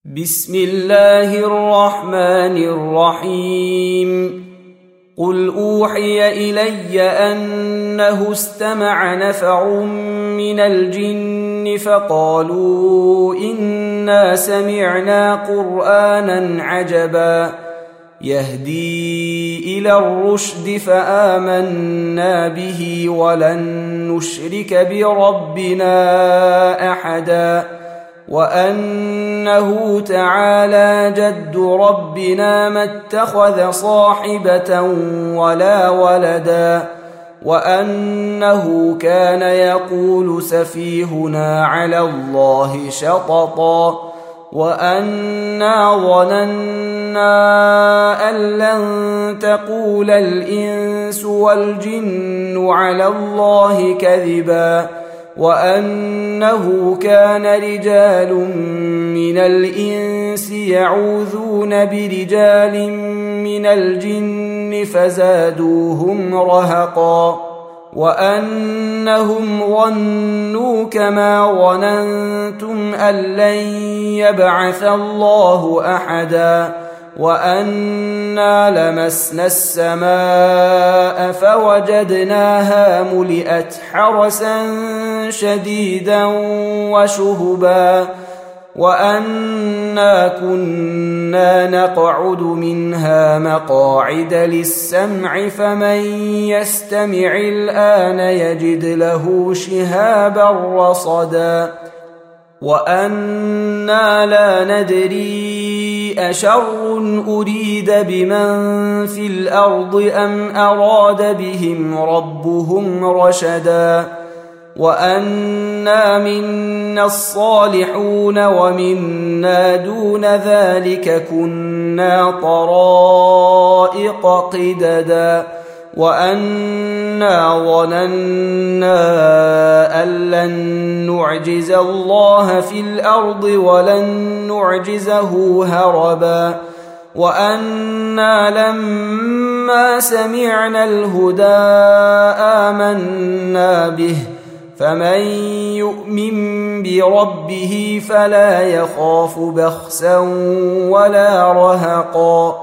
بسم الله الرحمن الرحيم قل أوحي إلي أنه استمع نفر من الجن فقالوا إنا سمعنا قرآنا عجبا يهدي إلى الرشد فآمنا به ولن نشرك بربنا أحدا وأنه تعالى جد ربنا ما اتخذ صاحبة ولا ولدا وأنه كان يقول سفيهنا على الله شططا وأنا ظننا أن لن تقول الإنس والجن على الله كذبا وأنه كان رجال من الإنس يعوذون برجال من الجن فزادوهم رهقا وأنهم ظنوا كما ظننتم أن لن يبعث الله أحدا وأنا لمسنا السماء فوجدناها ملئت حرسا شديدا وشهبا وأنا كنا نقعد منها مقاعد للسمع فمن يستمع الآن يجد له شهابا رصدا وأنا لا ندري أشر أريد بمن في الأرض أم أراد بهم ربهم رشدا وأنا منا الصالحون ومنا دون ذلك كنا طرائق قددا وأنا ظننا أن لن نعجز الله في الأرض ولن نعجزه هربا وأنا لما سمعنا الهدى آمنا به فمن يؤمن بربه فلا يخاف بخسا ولا رهقا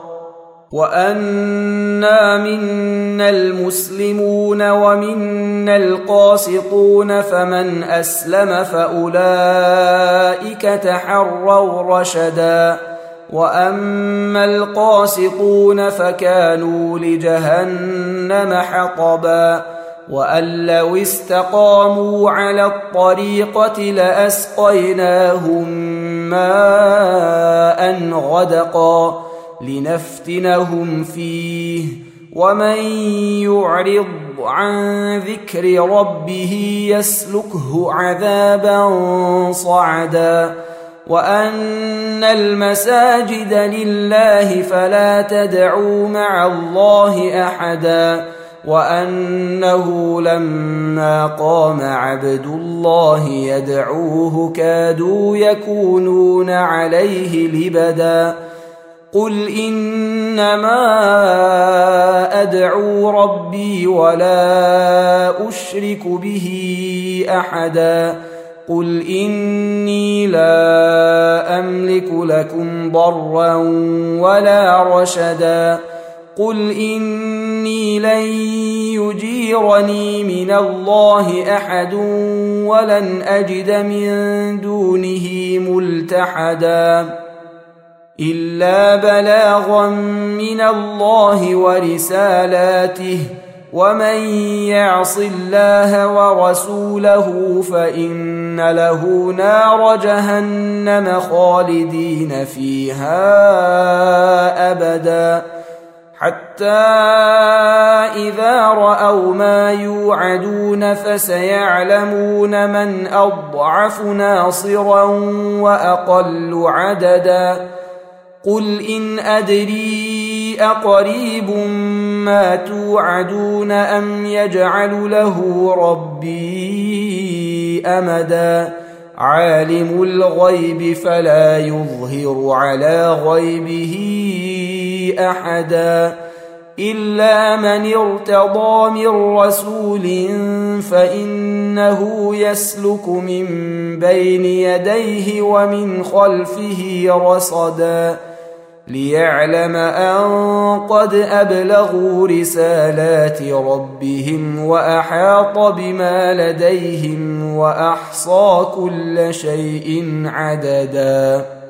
وأنا منا المسلمون ومنا القاسطون فمن أسلم فأولئك تحروا رشدا وأما القاسطون فكانوا لجهنم حطبا وأن لو استقاموا على الطريقة لأسقيناهم ماء غدقا لنفتنهم فيه ومن يعرض عن ذكر ربه يسلكه عذابا صعدا وأن المساجد لله فلا تدعوا مع الله أحدا وأنه لما قام عبد الله يدعوه كادوا يكونون عليه لبدا قل إنما أدعو ربي ولا أشرك به أحدا قل إني لا أملك لكم ضرا ولا رشدا قل إني لن يجيرني من الله أحد ولن أجد من دونه ملتحدا إلا بلاغا من الله ورسالاته ومن يعص الله ورسوله فإن له نار جهنم خالدين فيها أبدا حتى إذا رأوا ما يوعدون فسيعلمون من أضعف ناصرا وأقل عددا قل إن أدري أقريب ما توعدون أم يجعل له ربي أمدا عالم الغيب فلا يظهر على غيبه أحدا إلا من ارتضى من رسول فإنه يسلك من بين يديه ومن خلفه رصدا ليعلم أن قد أبلغوا رسالات ربهم وأحاط بما لديهم وأحصى كل شيء عددا.